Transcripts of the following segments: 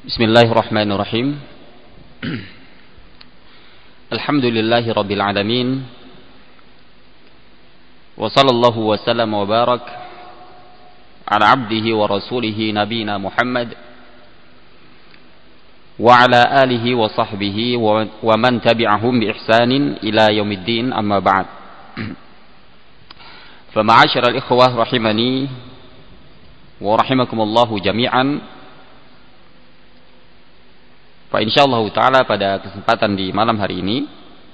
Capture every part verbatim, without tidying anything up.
Bismillahirrahmanirrahim. Alhamdulillahi rabbil alamin. Wa sallallahu wa sallam wa barak ala abdihi wa rasulihi nabiyina Muhammad wa ala alihi wa sahbihi wa, wa man tabi'ahum bi ihsanin ila yaumiddin, amma ba'd. Fa ma'asyiral ikhwah rahimani wa rahimakumullahu jami'an. Fa insyaallah ta'ala pada kesempatan di malam hari ini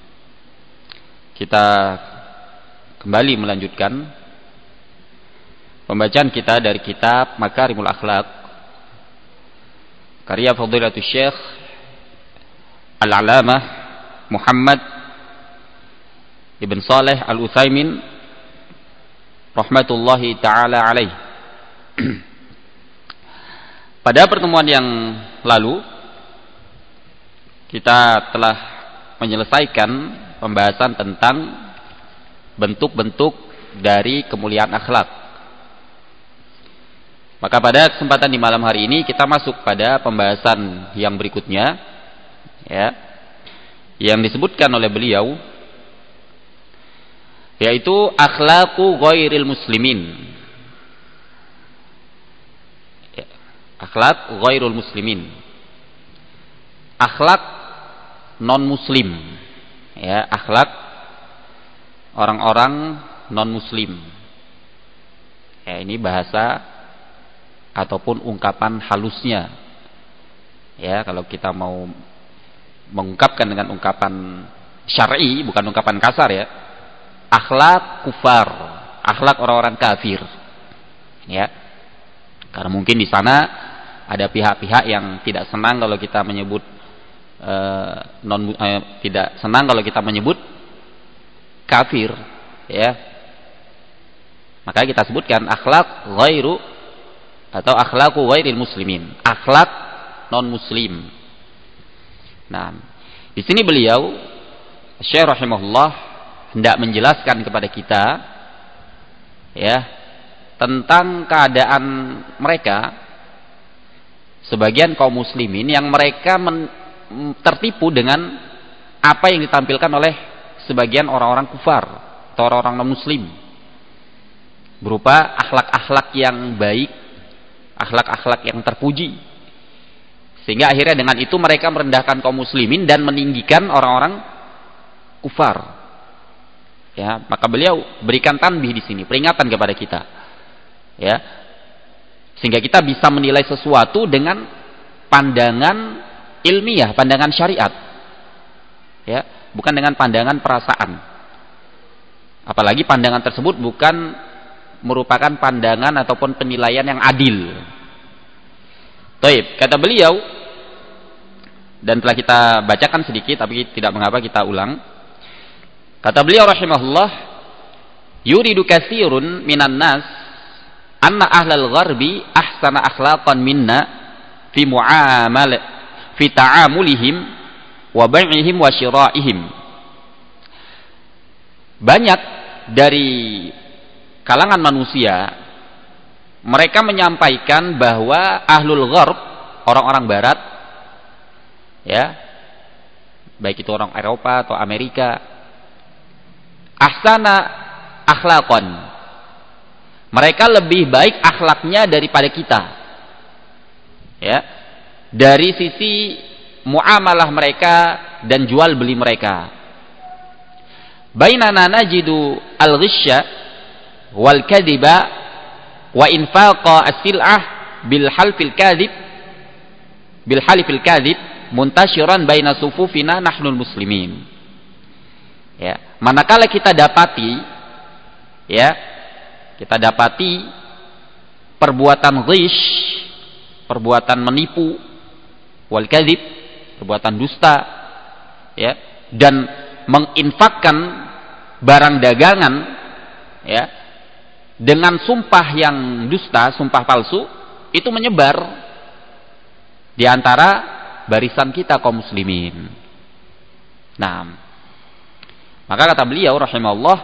kita kembali melanjutkan pembacaan kita dari kitab Makarimul Akhlaq karya Fadilatul Syekh Al-Alamah Muhammad Ibn Saleh Al-Utsaimin rahmatullahi ta'ala alaih. Pada pertemuan yang lalu kita telah menyelesaikan pembahasan tentang bentuk-bentuk dari kemuliaan akhlak. Maka pada kesempatan di malam hari ini kita masuk pada pembahasan yang berikutnya, ya, yang disebutkan oleh beliau, yaitu akhlaqu ghairil muslimin. Ya, akhlak ghairul muslimin. Akhlak non muslim, ya, akhlak orang-orang non muslim. Ya, ini bahasa ataupun ungkapan halusnya. Ya, kalau kita mau mengungkapkan dengan ungkapan syar'i, bukan ungkapan kasar, ya. Akhlak kufar, akhlak orang-orang kafir. Ya. Karena mungkin di sana ada pihak-pihak yang tidak senang kalau kita menyebut Uh, non uh, tidak senang kalau kita menyebut kafir, ya. Maka kita sebutkan akhlak ghairu atau akhlaqu ghairil muslimin, akhlak non muslim. Nah, di sini beliau Syekh rahimahullah hendak menjelaskan kepada kita, ya, tentang keadaan mereka sebagian kaum muslimin yang mereka men tertipu dengan apa yang ditampilkan oleh sebagian orang-orang kufar atau orang-orang non-muslim, berupa akhlak-akhlak yang baik, akhlak-akhlak yang terpuji, sehingga akhirnya dengan itu mereka merendahkan kaum muslimin dan meninggikan orang-orang kufar. Ya, maka beliau berikan tanbih di sini, peringatan kepada kita, ya, sehingga kita bisa menilai sesuatu dengan pandangan ilmiah, pandangan syariat, ya, bukan dengan pandangan perasaan. Apalagi pandangan tersebut bukan merupakan pandangan ataupun penilaian yang adil. Taib, kata beliau, dan telah kita bacakan sedikit, tapi tidak mengapa kita ulang. Kata beliau rahimahullah, yuridu katsirun minan nas anna ahlal gharbi ahsana akhlaqan minna fi muamalah fi ta'amulihim wa bai'ihim wa syira'ihim. Banyak dari kalangan manusia mereka menyampaikan bahwa ahlul gharb, orang-orang barat, ya, baik itu orang Eropa atau Amerika, ahsana akhlaqan, mereka lebih baik akhlaknya daripada kita, ya, dari sisi muamalah mereka dan jual beli mereka. Bainana najidu al-ghishya wal kadhiba wa infaqa as-sil'ah bil halfil kadhib bil halfil kadhib muntashiran baina sufufina nahnul muslimin. Ya, manakala kita dapati, ya, kita dapati perbuatan ghish, perbuatan menipu, wal kadzib, perbuatan dusta, ya, dan menginfakkan barang dagangan, ya, dengan sumpah yang dusta, sumpah palsu, itu menyebar di antara barisan kita kaum muslimin. Nah, maka kata beliau rahimahullah,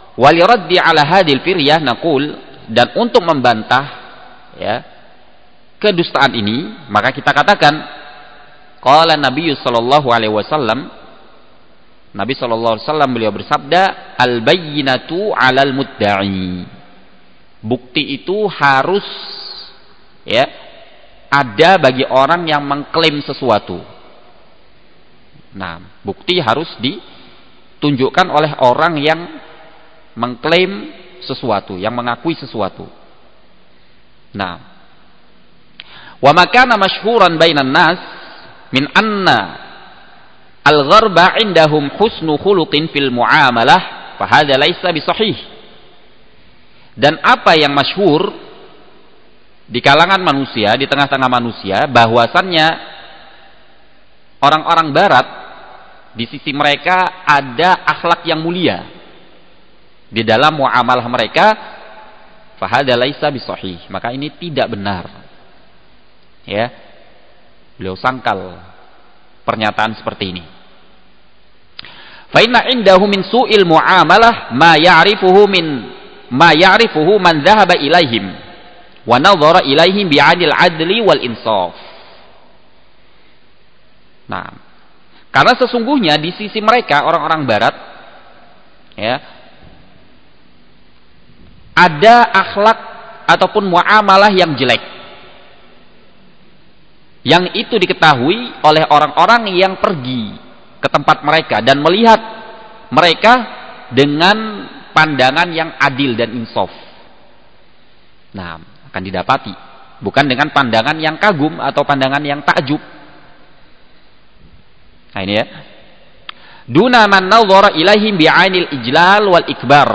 waliraddi ala hadil firyah naqul, dan untuk membantah, ya, kedustaan ini, maka kita katakan qala Nabi sallallahu alaihi wasallam, Nabi sallallahu alaihi wasallam beliau bersabda, al bayyinatu 'alal mudda'i. Bukti itu harus ya ada bagi orang yang mengklaim sesuatu. Nah, bukti harus ditunjukkan oleh orang yang mengklaim sesuatu, yang mengakui sesuatu. Nah, wa makana masyhuran bainan nas min anna al-gharba indahum husnu khuluqin fil muamalah fa hadza laisa bisahih. Dan apa yang masyhur di kalangan manusia, di tengah-tengah manusia, bahwasannya orang-orang barat di sisi mereka ada akhlak yang mulia di dalam muamalah mereka, fa hadza laisa bisahih, maka ini tidak benar. Ya, beliau sangkal pernyataan seperti ini. Fa inna indahu min su'il muamalah ma ya'rifuhu min ma ya'rifuhu man dhahaba ilaihim wa nadhara ilaihim bi'adil adli wal insaf. Nah, karena sesungguhnya di sisi mereka orang-orang barat ya ada akhlak ataupun muamalah yang jelek, yang itu diketahui oleh orang-orang yang pergi ke tempat mereka dan melihat mereka dengan pandangan yang adil dan insaf. Nah, akan didapati, bukan dengan pandangan yang kagum atau pandangan yang takjub. Nah ini ya, duna man nadhara ilaihim bi'ainil ijlal wal ikbar,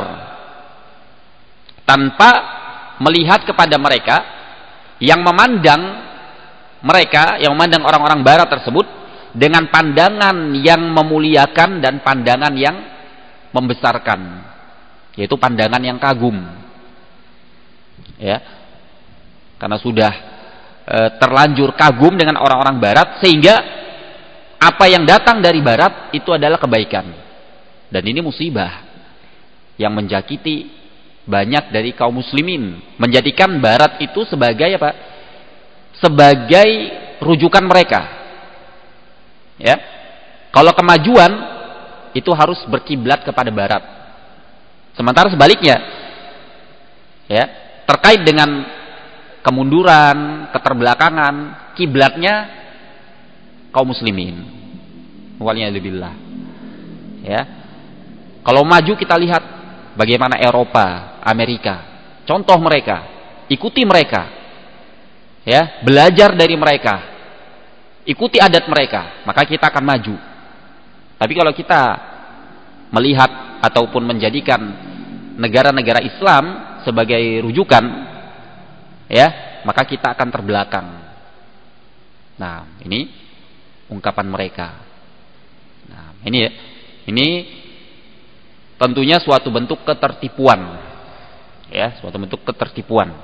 tanpa melihat kepada mereka, yang memandang mereka, yang memandang orang-orang barat tersebut dengan pandangan yang memuliakan dan pandangan yang membesarkan, yaitu pandangan yang kagum. Ya, karena sudah e, terlanjur kagum dengan orang-orang barat, sehingga apa yang datang dari barat itu adalah kebaikan. Dan ini musibah yang menjakiti banyak dari kaum muslimin, menjadikan barat itu sebagai apa? Sebagai rujukan mereka. Ya. Kalau kemajuan itu harus berkiblat kepada barat. Sementara sebaliknya, ya, terkait dengan kemunduran, keterbelakangan, kiblatnya kaum muslimin. Waliyadzubillah. Ya. Kalau maju kita lihat bagaimana Eropa, Amerika, contoh mereka, ikuti mereka. Ya, belajar dari mereka. Ikuti adat mereka, maka kita akan maju. Tapi kalau kita melihat ataupun menjadikan negara-negara Islam sebagai rujukan, ya, maka kita akan terbelakang. Nah, ini ungkapan mereka. Nah, ini ya, ini tentunya suatu bentuk ketertipuan, ya, suatu bentuk ketertipuan.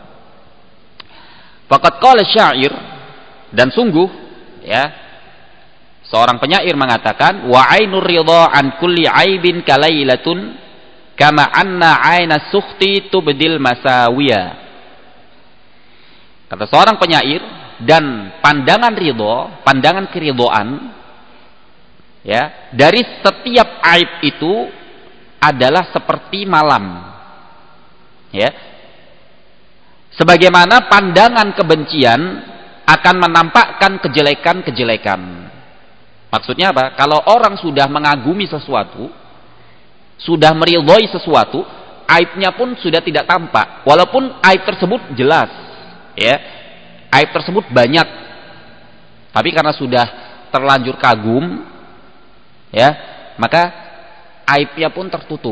Faqad qala syair, dan sungguh, ya, seorang penyair mengatakan, wa ainur ridha an kulli aibin kalailatun kama anna aina sukhti tubdil masawiya. Kata seorang penyair, dan pandangan ridha, pandangan keridhaan, ya, dari setiap aib itu adalah seperti malam. Ya. Sebagaimana pandangan kebencian akan menampakkan kejelekan-kejelekan. Maksudnya apa? Kalau orang sudah mengagumi sesuatu, sudah meridhoi sesuatu, aibnya pun sudah tidak tampak, walaupun aib tersebut jelas, ya, aib tersebut banyak, tapi karena sudah terlanjur kagum, ya, maka aibnya pun tertutup.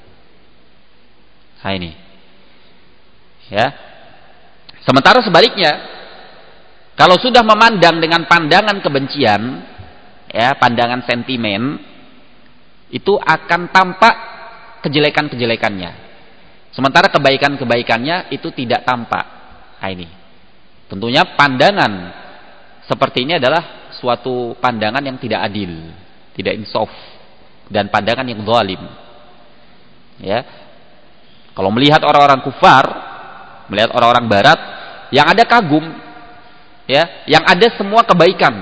Nah ini, ya. Sementara sebaliknya, kalau sudah memandang dengan pandangan kebencian, ya, pandangan sentimen, itu akan tampak kejelekan-kejelekannya. Sementara kebaikan-kebaikannya itu tidak tampak. Nah ini, tentunya pandangan seperti ini adalah suatu pandangan yang tidak adil, tidak insaf, dan pandangan yang zalim. Ya, kalau melihat orang-orang kufar, melihat orang-orang barat yang ada kagum, ya, yang ada semua kebaikan.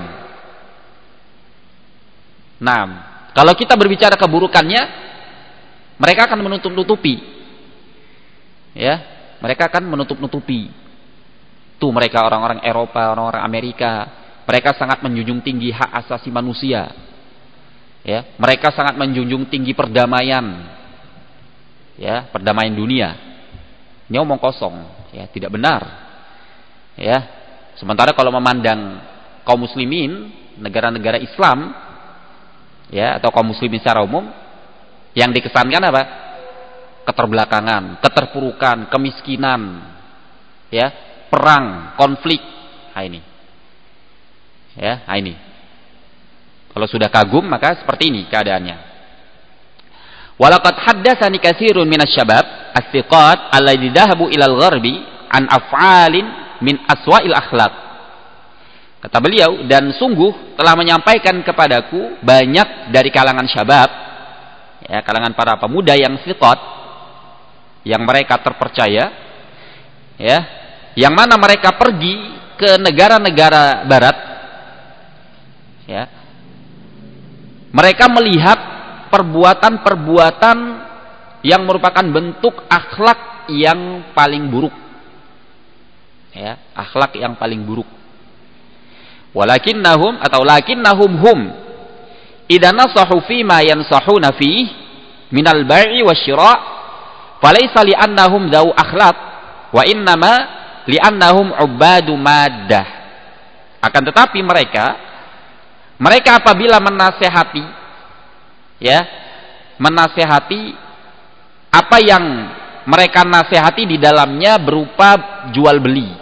Nah, kalau kita berbicara keburukannya, mereka akan menutup-nutupi. Ya, mereka akan menutup-nutupi. Tuh mereka orang-orang Eropa, orang-orang Amerika, mereka sangat menjunjung tinggi hak asasi manusia. Ya, mereka sangat menjunjung tinggi perdamaian. Ya, perdamaian dunia. Ini omong kosong, ya, tidak benar. Ya. Sementara kalau memandang kaum muslimin, negara-negara Islam, ya, atau kaum muslimin secara umum, yang dikesankan apa? Keterbelakangan, keterpurukan, kemiskinan, ya, perang, konflik. Nah ini. Ya, nah ini. Kalau sudah kagum maka seperti ini keadaannya. Walaqad haddatsani katsirun minasy-syabab as-siqat alladzi dhahabu ilal gharbi an af'alin min aswa'il akhlaq. Kata beliau, dan sungguh telah menyampaikan kepadaku banyak dari kalangan syabab, ya, kalangan para pemuda yang siqat, yang mereka terpercaya, ya, yang mana mereka pergi ke negara-negara barat, ya, mereka melihat perbuatan-perbuatan yang merupakan bentuk akhlak yang paling buruk, ya, akhlak yang paling buruk. Walakinnahum atau lakinnahum hum idza nasahu fi ma yansahuna fi minal bai'i wasyira' falaysa li'annahum dzau akhlaq wa innama li'annahum ubadu maddah. Akan tetapi mereka mereka apabila menasehati, ya, menasehati apa yang mereka nasehati di dalamnya berupa jual beli,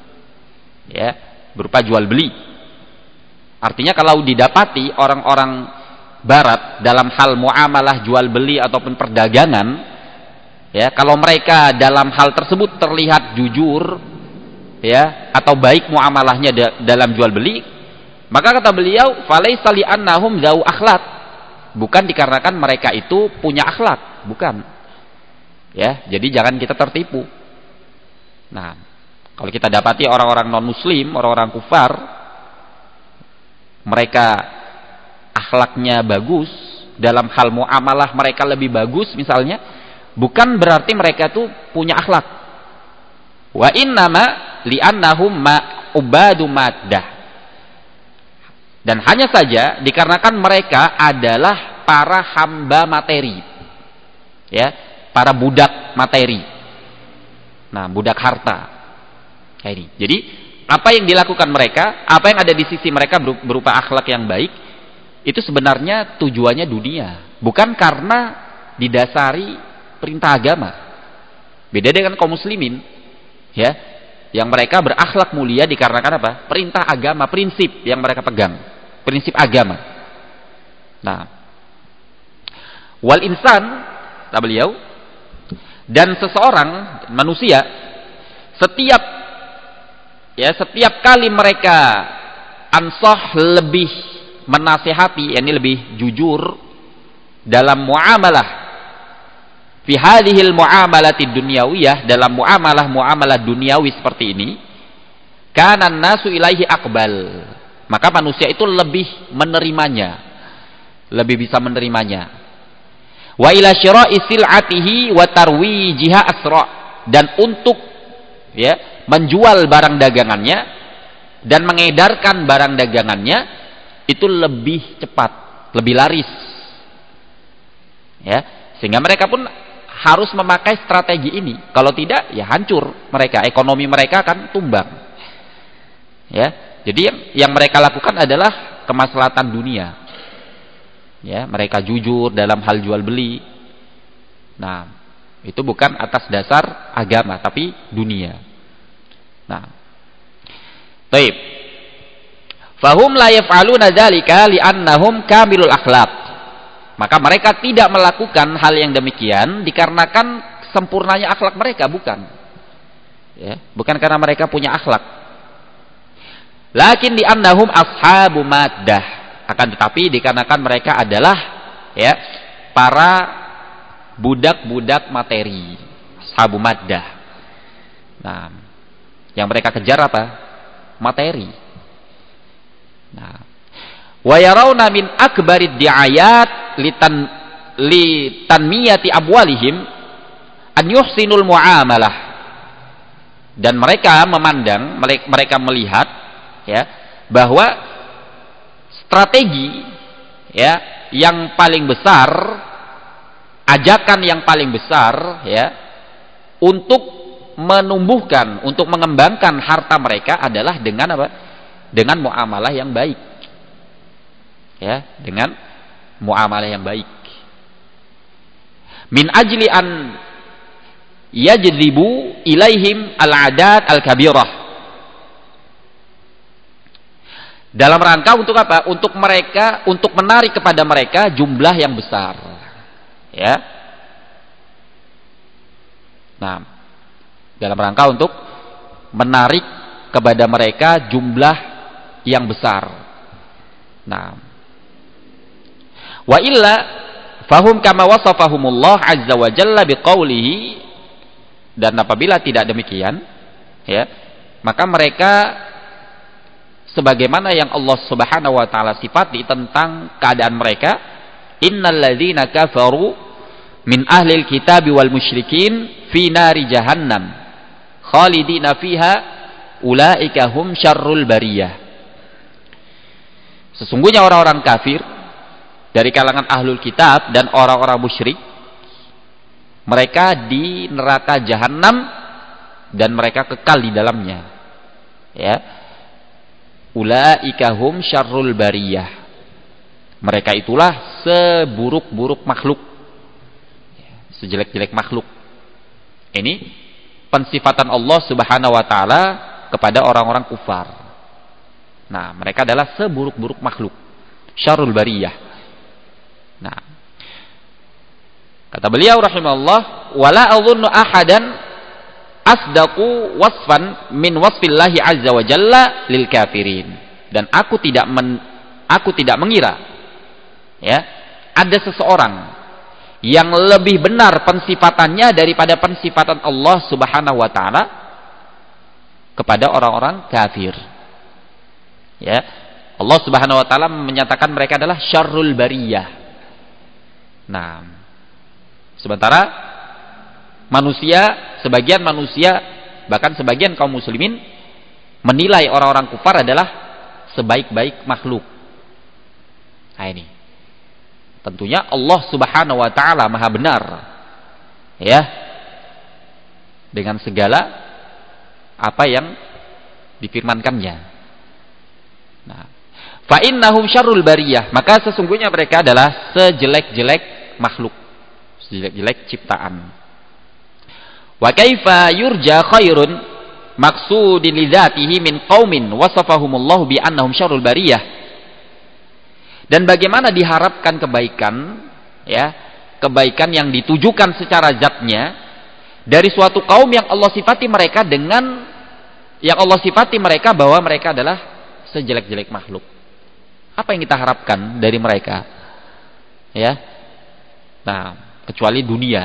ya, berupa jual beli. Artinya kalau didapati orang-orang barat dalam hal muamalah jual beli ataupun perdagangan, ya, kalau mereka dalam hal tersebut terlihat jujur, ya, atau baik muamalahnya dalam jual beli, maka kata beliau falaisa li'annahum dzau akhlaq, bukan dikarenakan mereka itu punya akhlak, bukan. Ya, jadi jangan kita tertipu. Nah, kalau kita dapati orang-orang non muslim, orang-orang kufar, mereka akhlaknya bagus, dalam hal muamalah mereka lebih bagus misalnya, bukan berarti mereka itu punya akhlak. Wa innama li'annahum ma'ubadu maddah. Dan hanya saja dikarenakan mereka adalah para hamba materi, ya, para budak materi. Nah, budak harta. Kayak ini. Jadi apa yang dilakukan mereka, apa yang ada di sisi mereka berupa akhlak yang baik, itu sebenarnya tujuannya dunia, bukan karena didasari perintah agama. Beda dengan kaum muslimin, ya, yang mereka berakhlak mulia dikarenakan apa? Perintah agama, prinsip yang mereka pegang, prinsip agama. Nah, wal insan, kata beliau, dan seseorang manusia setiap ya setiap kali mereka ansah lebih menasihati, yakni lebih jujur dalam muamalah fi hadhil muamalati dunyawiyah, dalam muamalah muamalah duniawi seperti ini, kana nasu ilaihi aqbal, maka manusia itu lebih menerimanya, lebih bisa menerimanya. Wa ila syira'i sil'atihi wa tarwijiha asra, dan untuk, ya, menjual barang dagangannya dan mengedarkan barang dagangannya itu lebih cepat, lebih laris, ya, sehingga mereka pun harus memakai strategi ini. Kalau tidak, ya hancur mereka, ekonomi mereka akan tumbang, ya. Jadi yang, yang mereka lakukan adalah kemaslahatan dunia, ya, mereka jujur dalam hal jual beli. Nah, itu bukan atas dasar agama tapi dunia. Nah, taib. Fahum la yaf'aluna dzalika li'annahum kamilul akhlaq. Maka mereka tidak melakukan hal yang demikian dikarenakan sempurnanya akhlak mereka, bukan. Ya, bukan karena mereka punya akhlak. Lakin li'annahum ashabu maddah. Akan tetapi dikarenakan mereka adalah, ya, para budak-budak materi, ashabu maddah. Nah, yang mereka kejar apa? materi. Nah, wa yarawna min akbarid di'ayat litan litanmiyati abwalihim an yuhsinul muamalah. Dan mereka memandang, mereka melihat ya bahwa strategi ya yang paling besar, ajakan yang paling besar ya untuk menumbuhkan, untuk mengembangkan harta mereka adalah dengan apa? Dengan muamalah yang baik. Ya, dengan muamalah yang baik. Min ajli an yajlibu ilaihim al-adat al-kabirah. Dalam rangka untuk apa? Untuk mereka, untuk menarik kepada mereka jumlah yang besar. Ya. Nah, dalam rangka untuk menarik kepada mereka jumlah yang besar. Nah, wa illa fahum kama wasafahumullah azza wa jalla biqaulihi, dan apabila tidak demikian ya, maka mereka sebagaimana yang Allah Subhanahu wa taala sifati tentang keadaan mereka, innal ladzina kafaru min ahlil kitabi wal musyrikin fi nari jahannam khalidina fiha ulaika hum syarrul bariyah. Sesungguhnya orang-orang kafir dari kalangan ahlul kitab dan orang-orang musyrik, mereka di neraka jahanam dan mereka kekal di dalamnya. Ya. Ulaika hum syarrul bariyah. Mereka itulah seburuk-buruk makhluk. Sejelek-jelek makhluk. Ini pensifatan Allah Subhanahu wa taala kepada orang-orang kufar. Nah, mereka adalah seburuk-buruk makhluk, syarrul bariyah. Nah, kata beliau rahimahullah, wala adhunnu ahadan asdaqu wasfan min wasfillahi azza wa jalla lil kafirin. Dan aku tidak men, aku tidak mengira ya, ada seseorang yang lebih benar pensifatannya daripada pensifatan Allah Subhanahu wa taala kepada orang-orang kafir. Ya, Allah Subhanahu wa taala menyatakan mereka adalah syarrul bariyah. Nah, sementara manusia, sebagian manusia, bahkan sebagian kaum muslimin menilai orang-orang kufar adalah sebaik-baik makhluk. Nah, ini tentunya Allah Subhanahu wa taala Maha benar ya dengan segala apa yang difirmankannya. Nah, fa innahum syarrul bariyah, maka sesungguhnya mereka adalah sejelek-jelek makhluk, sejelek-jelek ciptaan. Wa kaifa yurja khairun maqsudin li dzatihi min qaumin wasafahumullahu bi annahum syarrul bariyah. Dan bagaimana diharapkan kebaikan ya, kebaikan yang ditujukan secara zatnya dari suatu kaum yang Allah sifati mereka dengan yang Allah sifati mereka bahwa mereka adalah sejelek-jelek makhluk. Apa yang kita harapkan dari mereka? Ya. Nah, kecuali dunia.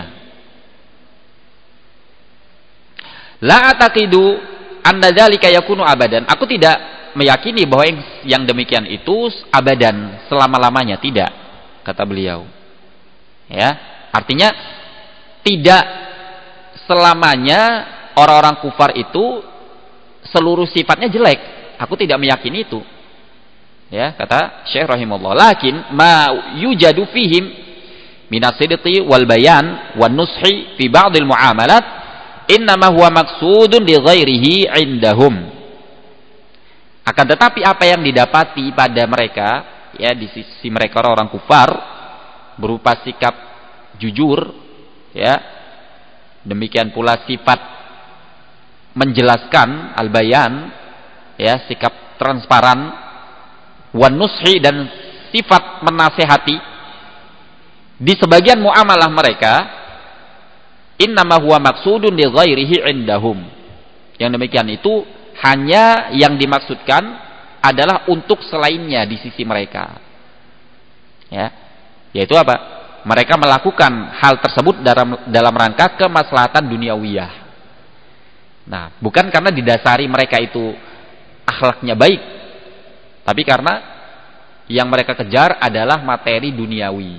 La ataqidu anna dzalika yakunu abadan. Aku tidak meyakini bahwa yang, yang demikian itu abadan, selama-lamanya, tidak, kata beliau. Ya, artinya tidak selamanya orang-orang kufar itu seluruh sifatnya jelek. Aku tidak meyakini itu. Ya, kata Syekh rahimahullah, lakin ma yujadu fihim minas sidqi wal bayan wan nushi fi ba'dil muamalat innama huwa maqsudun li ghairihi indahum. Akan tetapi apa yang didapati pada mereka ya di sisi mereka orang kufar berupa sikap jujur ya, demikian pula sifat menjelaskan al-bayan ya, sikap transparan, wan nushi, dan sifat menasehati di sebagian muamalah mereka, innama huwa maqsudun li ghairihi indahum. Yang demikian itu hanya yang dimaksudkan adalah untuk selainnya di sisi mereka. Ya, yaitu apa? Mereka melakukan hal tersebut dalam dalam rangka kemaslahatan duniawiyah. Nah, bukan karena didasari mereka itu akhlaknya baik, tapi karena yang mereka kejar adalah materi duniawi.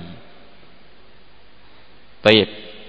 Baik.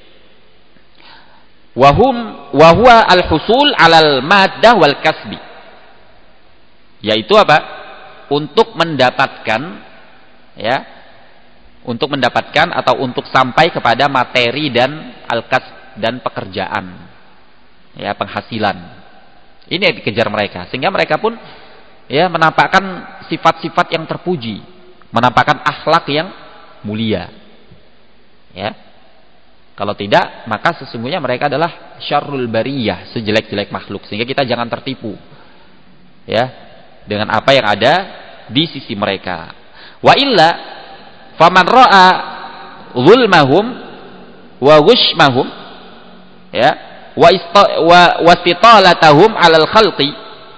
Wahum wahwa al-husul 'alal maddah wal kasbi. Yaitu apa? Untuk mendapatkan, ya, untuk mendapatkan atau untuk sampai kepada materi dan al-kasb dan pekerjaan, ya, penghasilan. Ini yang dikejar mereka, sehingga mereka pun, ya, menampakkan sifat-sifat yang terpuji, menampakkan akhlak yang mulia, ya. Kalau tidak, maka sesungguhnya mereka adalah syarrul bariyah, sejelek-jelek makhluk, sehingga kita jangan tertipu, ya, dengan apa yang ada di sisi mereka. Wa illa faman ra'a zulmahum wa ghushmahum, ya, wa wastitalatahum 'alal khalqi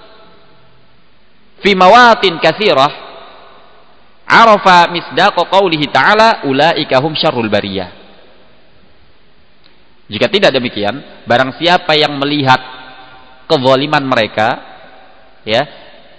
fi mawatin katsirah, arafa misdaqa qaulihi ta'ala ulaika hum syarrul bariyah. Jika tidak demikian, barang siapa yang melihat kezaliman mereka, ya,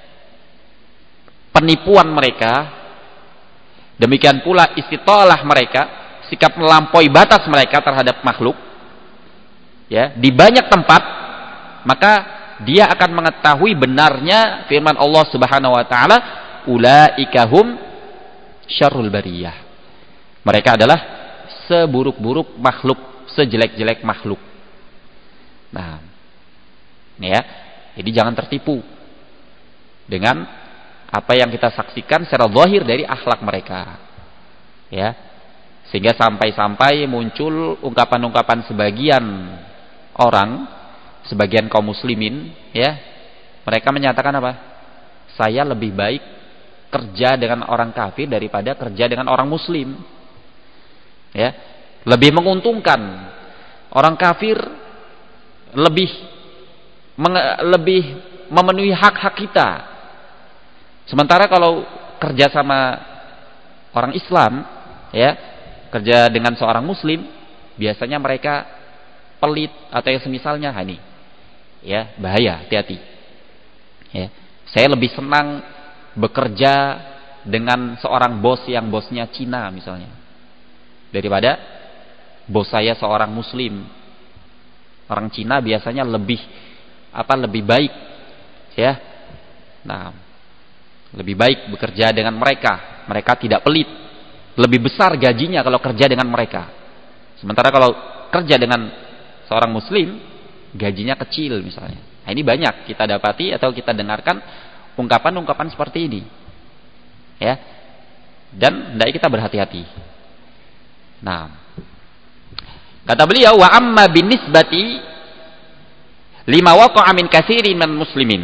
penipuan mereka, demikian pula istitalah mereka, sikap melampaui batas mereka terhadap makhluk, ya, di banyak tempat, maka dia akan mengetahui benarnya firman Allah Subhanahu wa taala, ulaika hum syarrul bariyah. Mereka adalah seburuk-buruk makhluk, sejelek-jelek makhluk. Nah, ini ya, jadi jangan tertipu dengan apa yang kita saksikan secara zahir dari akhlak mereka, ya, sehingga sampai-sampai muncul ungkapan-ungkapan sebagian orang, sebagian kaum muslimin, ya, mereka menyatakan apa? Saya lebih baik kerja dengan orang kafir daripada kerja dengan orang muslim, ya. Lebih menguntungkan orang kafir, lebih menge, lebih memenuhi hak-hak kita. Sementara kalau kerja sama orang Islam, ya, kerja dengan seorang muslim, biasanya mereka pelit atau yang semisalnya. Ini, ya, bahaya, hati-hati. Ya, saya lebih senang bekerja dengan seorang bos yang bosnya Cina misalnya, daripada bos saya seorang muslim. Orang Cina biasanya lebih apa lebih baik, ya. Nah, lebih baik bekerja dengan mereka. Mereka tidak pelit. Lebih besar gajinya kalau kerja dengan mereka. Sementara kalau kerja dengan seorang muslim, gajinya kecil misalnya. Nah, ini banyak kita dapati atau kita dengarkan ungkapan-ungkapan seperti ini, ya. Dan hendaknya kita berhati-hati. Nah, kata beliau, wa amma binisbati lima waqa'a min katsirin min muslimin.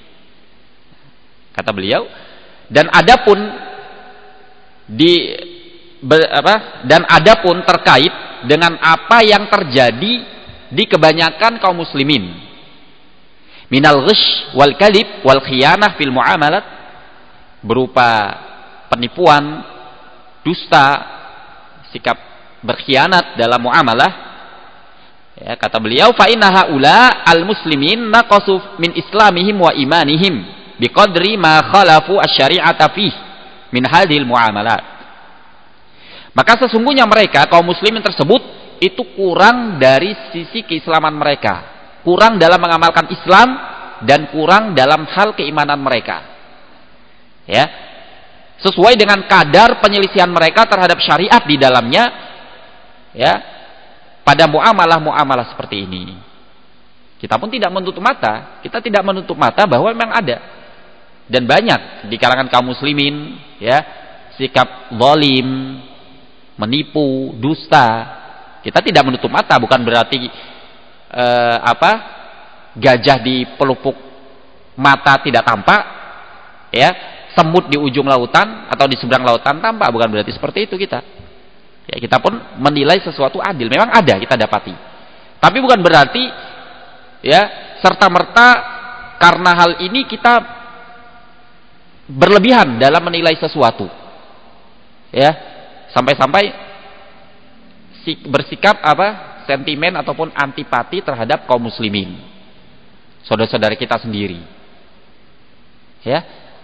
Kata beliau, dan adapun di ber, apa? Dan adapun terkait dengan apa yang terjadi di kebanyakan kaum muslimin, minal ghish wal kadhib wal khiyanah fil muamalat, berupa penipuan, dusta, sikap berkhianat dalam muamalah, ya, kata beliau, fa inna haula al muslimin naqasu min islamihim wa imanihim biqadri ma khalafu asy-syari'ata fih min hadhil muamalat. Maka sesungguhnya mereka kaum muslimin tersebut itu kurang dari sisi keislaman mereka, kurang dalam mengamalkan Islam dan kurang dalam hal keimanan mereka, ya, sesuai dengan kadar penyelisihan mereka terhadap syariat di dalamnya, ya, pada muamalah-muamalah seperti ini. Kita pun tidak menutup mata, kita tidak menutup mata bahwa memang ada dan banyak di kalangan kaum muslimin, ya, sikap zalim, menipu, dusta. Kita tidak menutup mata, bukan berarti eh, apa gajah di pelupuk mata tidak tampak, ya, semut di ujung lautan atau di seberang lautan tampak, bukan berarti seperti itu kita. Ya, kita pun menilai sesuatu adil, memang ada kita dapati. Tapi bukan berarti, ya, serta-merta karena hal ini kita berlebihan dalam menilai sesuatu. Ya, sampai-sampai bersikap apa? Sentimen ataupun antipati terhadap kaum muslimin, saudara-saudara kita sendiri. Ya.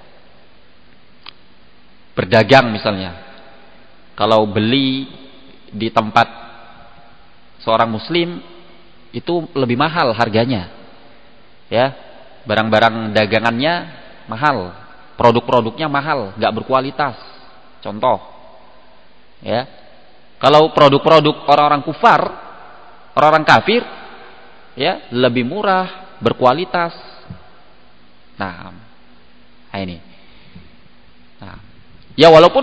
Berdagang misalnya. Kalau beli di tempat seorang muslim itu lebih mahal harganya. Ya. Barang-barang dagangannya mahal, produk-produknya mahal, nggak berkualitas. Contoh. Ya. Kalau produk-produk orang-orang kufar, orang-orang kafir, ya, lebih murah, berkualitas. Nah, nah ini. Nah, ya walaupun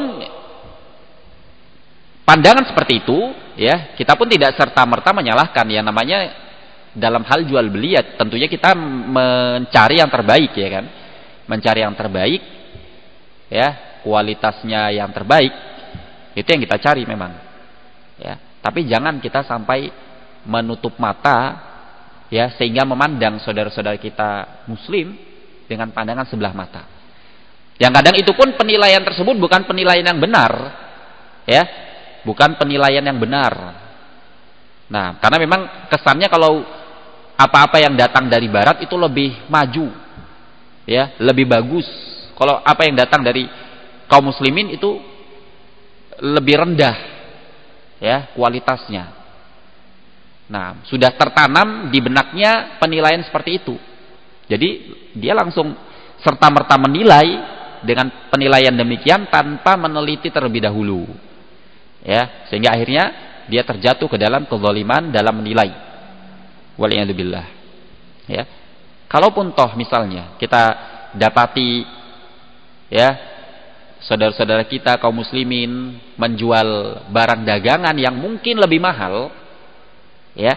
pandangan seperti itu, ya, kita pun tidak serta-merta menyalahkan. Ya namanya dalam hal jual beli ya tentunya kita mencari yang terbaik, ya kan? Mencari yang terbaik, ya, kualitasnya yang terbaik. Itu yang kita cari memang. Ya, tapi jangan kita sampai menutup mata, ya, sehingga memandang saudara-saudara kita muslim dengan pandangan sebelah mata. Yang kadang itu pun penilaian tersebut bukan penilaian yang benar, ya, bukan penilaian yang benar. Nah, karena memang kesannya kalau apa-apa yang datang dari barat itu lebih maju, ya, lebih bagus. Kalau apa yang datang dari kaum muslimin itu lebih rendah, ya, kualitasnya. Nah, sudah tertanam di benaknya penilaian seperti itu. Jadi dia langsung serta-merta menilai dengan penilaian demikian tanpa meneliti terlebih dahulu. Ya, sehingga akhirnya dia terjatuh ke dalam kezaliman dalam menilai. Waliyadzubillah. Ya. Kalaupun toh misalnya kita dapati, ya, saudara-saudara kita kaum muslimin menjual barang dagangan yang mungkin lebih mahal, ya.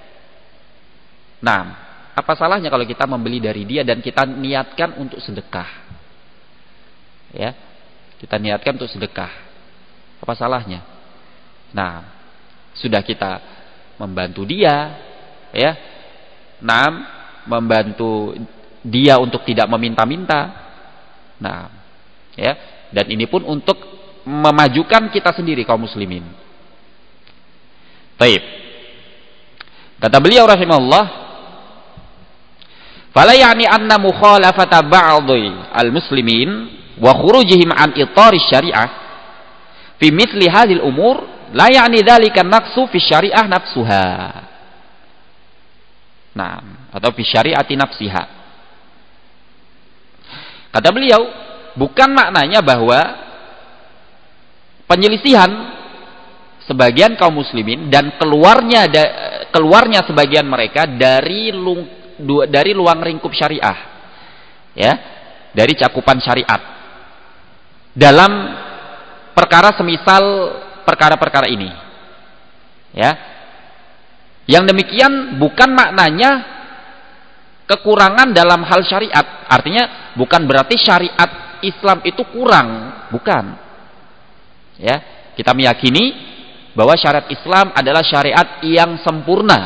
Nah, apa salahnya kalau kita membeli dari dia dan kita niatkan untuk sedekah? Ya. Kita niatkan untuk sedekah. Apa salahnya? Nah, sudah kita membantu dia, ya. Nah, membantu dia untuk tidak meminta-minta. Nah, ya. Dan ini pun untuk memajukan kita sendiri kaum muslimin. Baik. Kata beliau rahimahullah, "Fala ya'ni anna mukhalafata ba'dhi al-muslimin wa khurujihim an itari syariah fi mithli hadhil umur la ya'ni dzalika naqsu fi syariah nafsuha." Nah, atau fi syariati nafsiha. Kata beliau, bukan maknanya bahwa penyelisihan sebagian kaum muslimin dan keluarnya keluarnya sebagian mereka dari lung, dari luang lingkup syariah, ya, dari cakupan syariat dalam perkara semisal perkara-perkara ini, ya. Yang demikian bukan maknanya kekurangan dalam hal syariat. Artinya bukan berarti syariat Islam itu kurang, bukan. Ya, kita meyakini bahwa syariat Islam adalah syariat yang sempurna.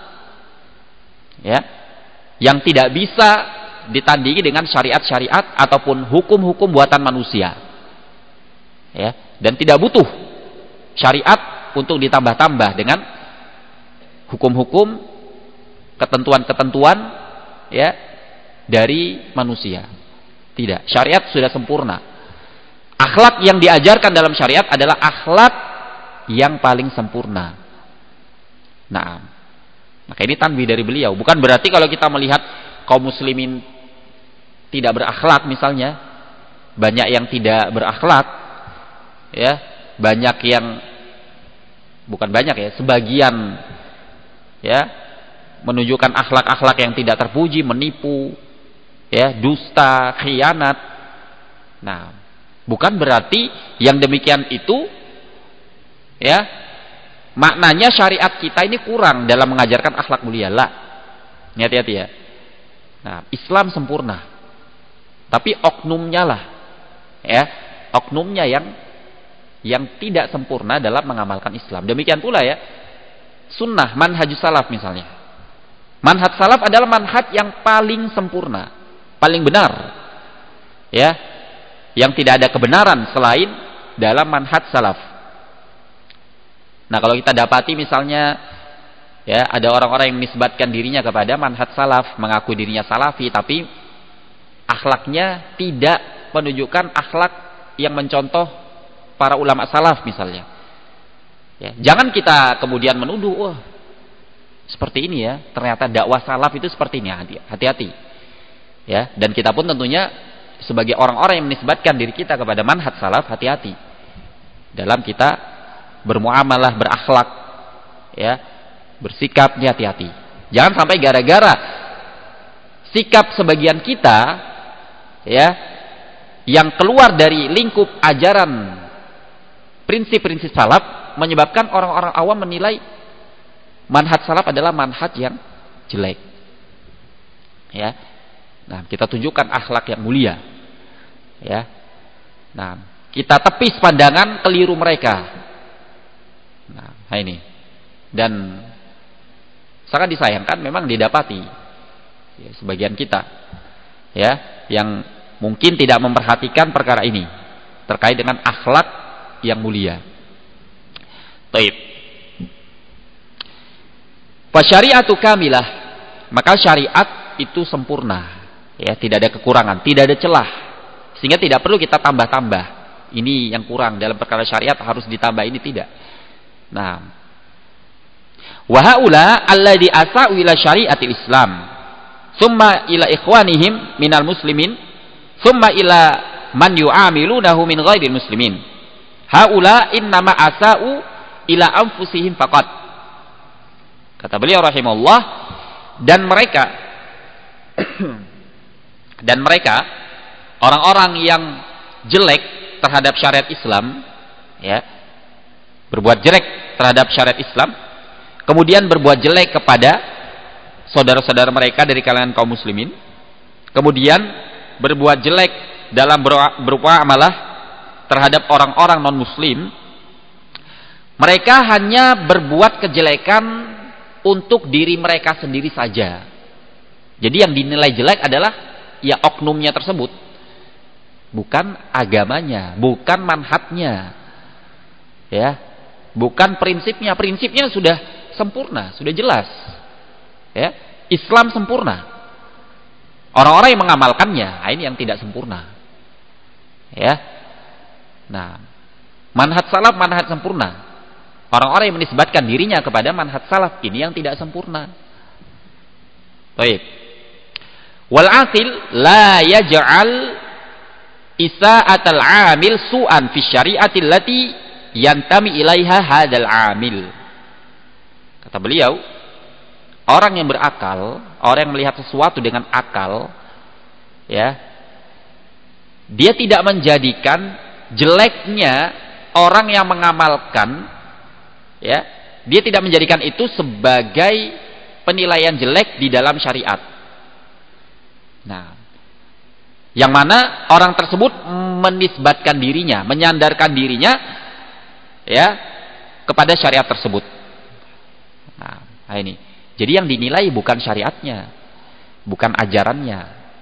Ya. Yang tidak bisa ditandingi dengan syariat-syariat ataupun hukum-hukum buatan manusia. Ya, dan tidak butuh syariat untuk ditambah-tambah dengan hukum-hukum, ketentuan-ketentuan, ya, dari manusia. Tidak, syariat sudah sempurna. Akhlak yang diajarkan dalam syariat adalah akhlak yang paling sempurna. Nah, maka ini tanbih dari beliau. Bukan berarti kalau kita melihat kaum muslimin tidak berakhlak misalnya, banyak yang tidak berakhlak, ya, banyak yang bukan banyak ya, sebagian, ya, menunjukkan akhlak-akhlak yang tidak terpuji, menipu, ya, dusta, khianat. Nah, bukan berarti yang demikian itu, ya, maknanya syariat kita ini kurang dalam mengajarkan akhlak mulia. Lah, hati-hati ya. Nah, Islam sempurna, tapi oknumnya lah, ya, oknumnya yang yang tidak sempurna dalam mengamalkan Islam. Demikian pula ya, sunnah, manhajus salaf misalnya. Manhaj salaf adalah manhaj yang paling sempurna, paling benar, ya, yang tidak ada kebenaran selain dalam manhaj salaf. Nah, kalau kita dapati misalnya, ya, ada orang-orang yang menisbatkan dirinya kepada manhaj salaf, mengaku dirinya salafi, tapi akhlaknya tidak menunjukkan akhlak yang mencontoh para ulama salaf misalnya. Ya, jangan kita kemudian menuduh, wah seperti ini ya, ternyata dakwah salaf itu seperti ini. Hati-hati. Ya, dan kita pun tentunya sebagai orang-orang yang menisbatkan diri kita kepada manhaj salaf, hati-hati dalam kita bermuamalah, berakhlak, ya, bersikapnya hati-hati. Jangan sampai gara-gara sikap sebagian kita, ya, yang keluar dari lingkup ajaran prinsip-prinsip salaf menyebabkan orang-orang awam menilai manhaj salaf adalah manhaj yang jelek. Ya. Nah, kita tunjukkan akhlak yang mulia. Ya. Nah, kita tepis pandangan keliru mereka. Nah, ini. Dan sangat disayangkan memang didapati ya, sebagian kita ya yang mungkin tidak memperhatikan perkara ini terkait dengan akhlak yang mulia. Taib. Fa syari'atu kamilah, maka syariat itu sempurna. Ya, tidak ada kekurangan, tidak ada celah. Sehingga tidak perlu kita tambah-tambah. Ini yang kurang dalam perkara syariat harus ditambah, ini tidak. Nah, wa haula alladhi asa'u ila syariatil Islam, summa ila ikhwanihim minal muslimin, summa ila man yu'amilunahu min ghairil muslimin. Haula innama asa'u ila anfusihim faqat. Kata beliau rahimahullah, dan mereka dan mereka orang-orang yang jelek terhadap syariat Islam, ya, berbuat jelek terhadap syariat Islam, kemudian berbuat jelek kepada saudara-saudara mereka dari kalangan kaum muslimin, kemudian berbuat jelek dalam berupa amalah terhadap orang-orang non-muslim, mereka hanya berbuat kejelekan untuk diri mereka sendiri saja. Jadi yang dinilai jelek adalah ya oknumnya tersebut, bukan agamanya, bukan manhajnya, ya, bukan prinsipnya. Prinsipnya sudah sempurna, sudah jelas, ya, Islam sempurna. Orang-orang yang mengamalkannya, nah ini yang tidak sempurna, ya. Nah, manhaj salaf manhaj sempurna. Orang-orang yang menisbatkan dirinya kepada manhaj salaf, ini yang tidak sempurna. Baik. Wal aqil la yaj'al isa'atal 'amil su'an fi syari'atil lati yantami ilaiha hadzal 'amil. Kata beliau, orang yang berakal, orang yang melihat sesuatu dengan akal, ya, dia tidak menjadikan jeleknya orang yang mengamalkan, ya, dia tidak menjadikan itu sebagai penilaian jelek di dalam syariat. Nah, yang mana orang tersebut menisbatkan dirinya, menyandarkan dirinya, ya, kepada syariat tersebut. Nah, ini. Jadi yang dinilai bukan syariatnya, bukan ajarannya.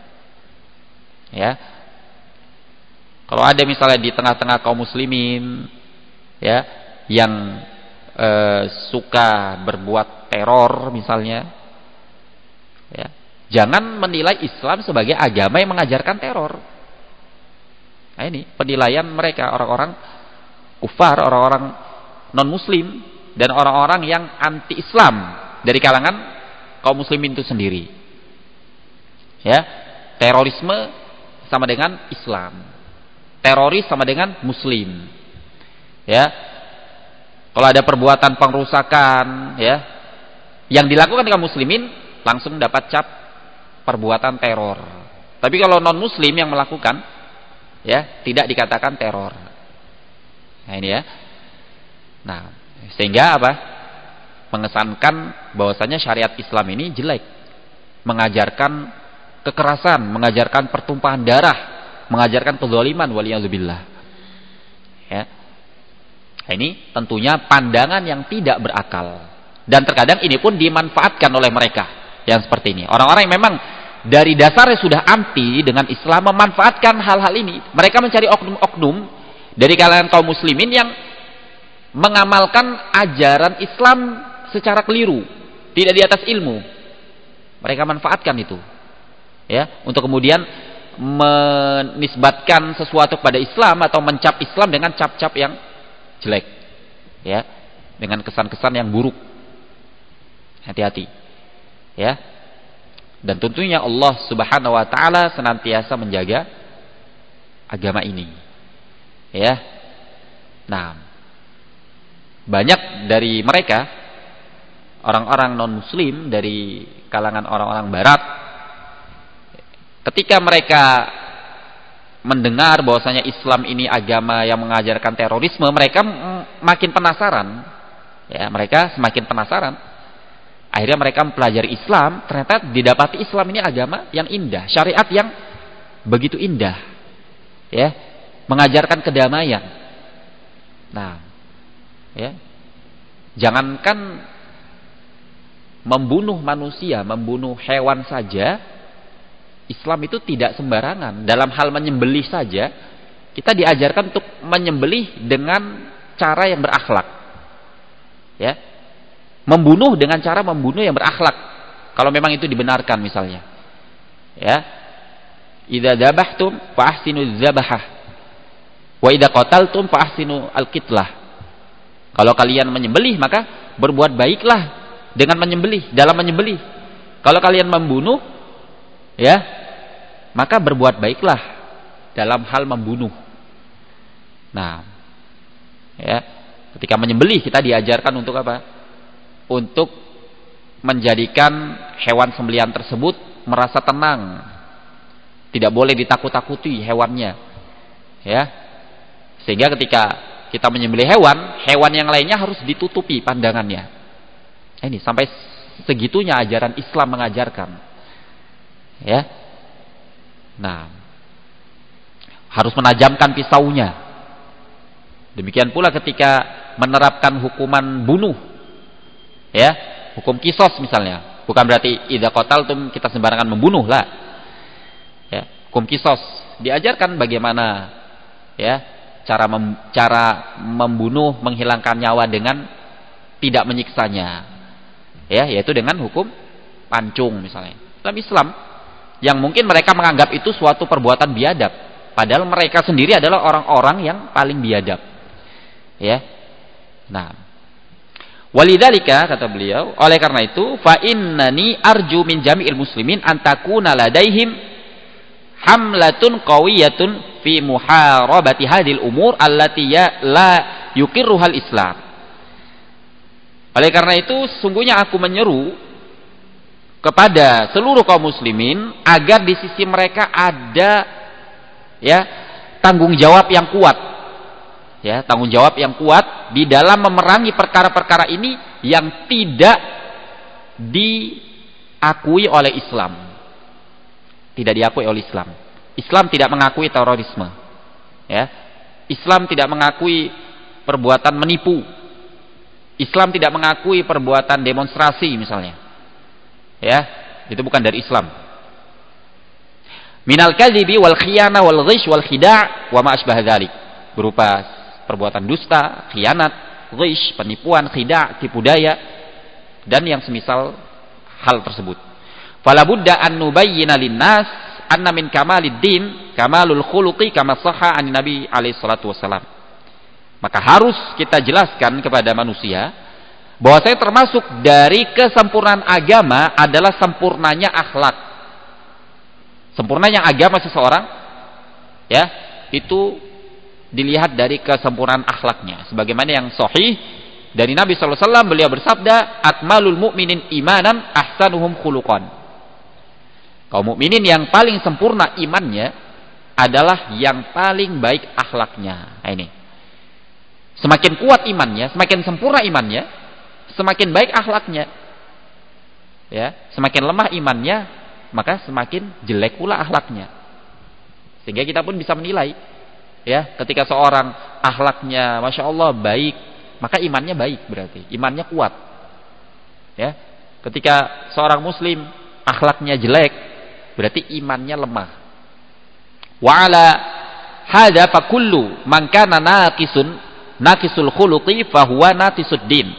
Ya. Kalau ada misalnya di tengah-tengah kaum muslimin, ya, yang eh, suka berbuat teror misalnya, ya, jangan menilai Islam sebagai agama yang mengajarkan teror. Nah ini penilaian mereka, orang-orang kufar, orang-orang non-muslim, dan orang-orang yang anti-Islam dari kalangan kaum muslimin itu sendiri. Ya, terorisme sama dengan Islam, teroris sama dengan muslim. Ya, kalau ada perbuatan pengrusakan, ya, yang dilakukan dengan muslimin, langsung dapat cap perbuatan teror. Tapi kalau non muslim yang melakukan, ya, tidak dikatakan teror. Nah ini ya. Nah, sehingga apa? Mengesankan bahwasanya syariat Islam ini jelek, mengajarkan kekerasan, mengajarkan pertumpahan darah, mengajarkan kezaliman, waliyadzubillah. Ya. Nah, ini tentunya pandangan yang tidak berakal, dan terkadang ini pun dimanfaatkan oleh mereka yang seperti ini. Orang-orang yang memang dari dasarnya sudah anti dengan Islam memanfaatkan hal-hal ini. Mereka mencari oknum-oknum dari kalangan kaum muslimin yang mengamalkan ajaran Islam secara keliru, tidak di atas ilmu. Mereka manfaatkan itu, ya, untuk kemudian menisbatkan sesuatu kepada Islam atau mencap Islam dengan cap-cap yang jelek, ya, dengan kesan-kesan yang buruk. Hati-hati, ya. Dan tentunya Allah Subhanahu wa taala senantiasa menjaga agama ini, ya. Nah, banyak dari mereka orang-orang non-muslim dari kalangan orang-orang barat, ketika mereka mendengar bahwasanya Islam ini agama yang mengajarkan terorisme, mereka makin penasaran, ya, mereka semakin penasaran. Akhirnya mereka mempelajari Islam, ternyata didapati Islam ini agama yang indah, syariat yang begitu indah, ya, mengajarkan kedamaian. Nah, ya, jangankan membunuh manusia, membunuh hewan saja, Islam itu tidak sembarangan. Dalam hal menyembelih saja, kita diajarkan untuk menyembelih dengan cara yang berakhlak, ya, membunuh dengan cara membunuh yang berakhlak. Kalau memang itu dibenarkan, misalnya, ya, idza dzabhtum fa ahsinu dzabhah wa idza qataltum fa ahsinu al-qitlah. Kalau kalian menyembelih, maka berbuat baiklah dengan menyembelih, dalam menyembelih. Kalau kalian membunuh, ya, maka berbuat baiklah dalam hal membunuh. Nah, ya, ketika menyembelih kita diajarkan untuk apa? Untuk menjadikan hewan sembelihan tersebut merasa tenang. Tidak boleh ditakut-takuti hewannya, ya. Sehingga ketika kita menyembelih hewan, hewan yang lainnya harus ditutupi pandangannya. Ini sampai segitunya ajaran Islam mengajarkan, ya. Nah, harus menajamkan pisaunya. Demikian pula ketika menerapkan hukuman bunuh, ya, hukum kisos misalnya. Bukan berarti idza qataltum kita sembarangan membunuh lah, ya. Hukum kisos diajarkan bagaimana, ya, cara mem, cara membunuh, menghilangkan nyawa dengan tidak menyiksanya, ya, yaitu dengan hukum pancung misalnya. Dalam Islam yang mungkin mereka menganggap itu suatu perbuatan biadab, padahal mereka sendiri adalah orang-orang yang paling biadab, ya. Nah, walidzalika, kata beliau, oleh karena itu, fa innani arju min jami'il muslimin an takuna ladaihim hamlatun qawiyatun fi muharabati hadhil umur allati ya la yuqirruhal Islam. Oleh karena itu, sungguhnya aku menyeru kepada seluruh kaum muslimin agar di sisi mereka ada, ya, tanggung jawab yang kuat, ya, tanggung jawab yang kuat di dalam memerangi perkara-perkara ini yang tidak diakui oleh Islam. Tidak diakui oleh Islam. Islam tidak mengakui terorisme, ya. Islam tidak mengakui perbuatan menipu. Islam tidak mengakui perbuatan demonstrasi misalnya, ya, itu bukan dari Islam. Minal kadhibi wal khiyana wal ghish wal khida' wa ma asbah dzalik, berupa perbuatan dusta, khianat, ghish, penipuan, khida', tipu daya, dan yang semisal hal tersebut. Fala budda an nubayyina linnas anna min kamalid din kamalul khuluqi kama sahha an Nabi alaihi salatu wasalam. Maka harus kita jelaskan kepada manusia bahwa saya termasuk dari kesempurnaan agama adalah sempurnanya akhlak. Sempurnanya agama seseorang, ya, itu dilihat dari kesempurnaan akhlaknya. Sebagaimana yang sahih dari Nabi sallallahu alaihi wasallam, beliau bersabda, akmalul mu'minin imanan ahsanuhum khuluqan. Kaum mukminin yang paling sempurna imannya adalah yang paling baik akhlaknya. Nah, ini. Semakin kuat imannya, semakin sempurna imannya, semakin baik akhlaknya. Ya, semakin lemah imannya, maka semakin jelek pula akhlaknya. Sehingga kita pun bisa menilai, ya, ketika seorang akhlaknya Masya Allah baik, maka imannya baik, berarti imannya kuat, ya. Ketika seorang muslim akhlaknya jelek, berarti imannya lemah. Wa ala hadza fa kullu man kana naqisun naqisul khuluqi fa huwa naqisuddin.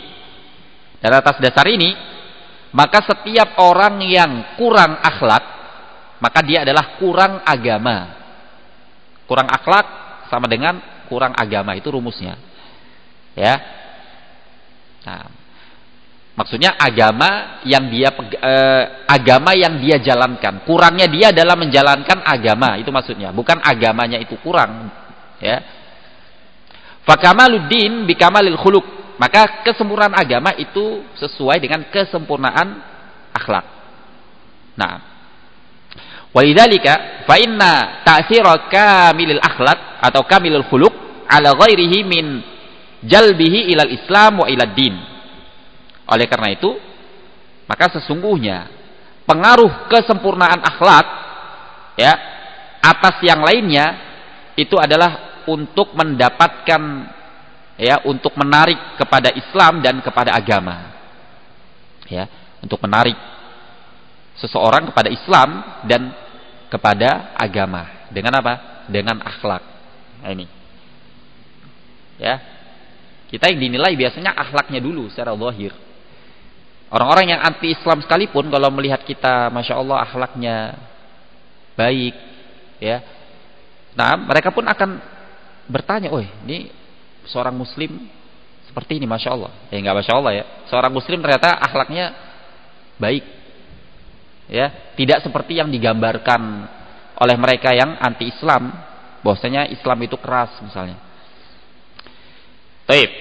Dan atas dasar ini, maka setiap orang yang kurang akhlak, maka dia adalah kurang agama. Kurang akhlak sama dengan kurang agama, itu rumusnya. Ya. Nah, maksudnya agama yang dia eh, agama yang dia jalankan. Kurangnya dia adalah menjalankan agama, itu maksudnya. Bukan agamanya itu kurang, ya. Fa kamaluddin bi kamalil khuluq. Maka kesempurnaan agama itu sesuai dengan kesempurnaan akhlak. Nah, walidzalika fa inna ta'sira kamilil akhlak atau kamilul khuluq ala ghairihi min jalbihi ilal islam wa ilad din. Oleh karena itu, maka sesungguhnya pengaruh kesempurnaan akhlak ya atas yang lainnya itu adalah untuk mendapatkan ya untuk menarik kepada Islam dan kepada agama. Ya, untuk menarik seseorang kepada Islam dan kepada agama dengan apa? Dengan akhlak. Nah, ini. Ya. Kita yang dinilai biasanya akhlaknya dulu secara zahir. Orang-orang yang anti Islam sekalipun kalau melihat kita Masya Allah akhlaknya baik, ya. Nah, mereka pun akan bertanya, "Oh, ini seorang muslim seperti ini Masya Allah." Ya enggak Masya Allah ya. Seorang muslim ternyata akhlaknya baik. Ya, tidak seperti yang digambarkan oleh mereka yang anti Islam, bahwasanya Islam itu keras misalnya. Baik.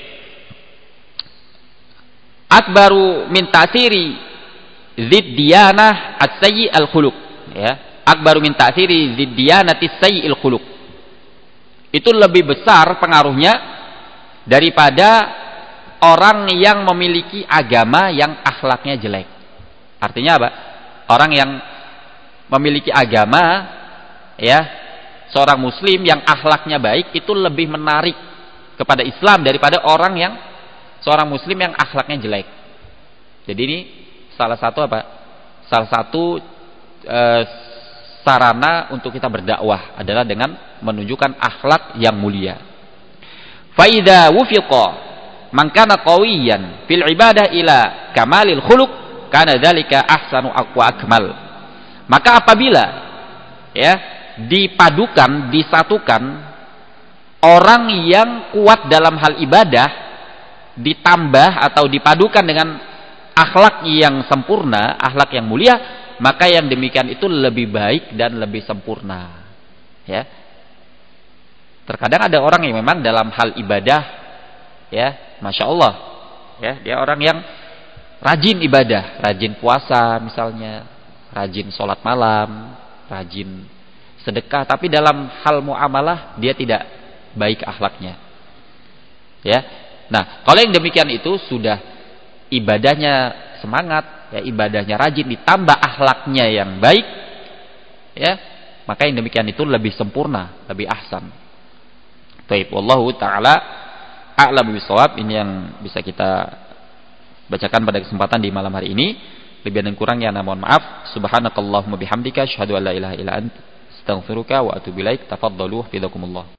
Akbaru min ta'siri ziddiyanah as-sayyi al-khuluq, ya. Akbaru min ta'siri ziddiyanati as-sayyi al-khuluq. Itu lebih besar pengaruhnya daripada orang yang memiliki agama yang akhlaknya jelek. Artinya apa? Orang yang memiliki agama, ya, seorang muslim yang akhlaknya baik itu lebih menarik kepada Islam daripada orang yang seorang muslim yang akhlaknya jelek. Jadi ini salah satu apa? Salah satu e, sarana untuk kita berdakwah adalah dengan menunjukkan akhlak yang mulia. Fa idza wufiqa man kana qawiyan fil ibadah ila kamalil khuluq karena dzalika ahsanu aqwa akmal. Maka apabila ya dipadukan, disatukan orang yang kuat dalam hal ibadah ditambah atau dipadukan dengan akhlak yang sempurna, akhlak yang mulia, maka yang demikian itu lebih baik dan lebih sempurna. Ya. Terkadang ada orang yang memang dalam hal ibadah ya, Masya Allah, ya, dia orang yang rajin ibadah, rajin puasa misalnya, rajin sholat malam, rajin sedekah, tapi dalam hal muamalah dia tidak baik akhlaknya. Ya. Nah, kalau yang demikian itu sudah ibadahnya semangat, ya, ibadahnya rajin ditambah akhlaknya yang baik, ya, maka yang demikian itu lebih sempurna, lebih ahsan. Baik, wallahu taala a'lam bishawab. Ini yang bisa kita bacakan pada kesempatan di malam hari ini. Lebih dan kurangnya mohon maaf. Subhanakallahumma bihamdika asyhadu an la ilaha illa anta astaghfiruka wa atubu ilaik. Tafaddalu hafizakumullah.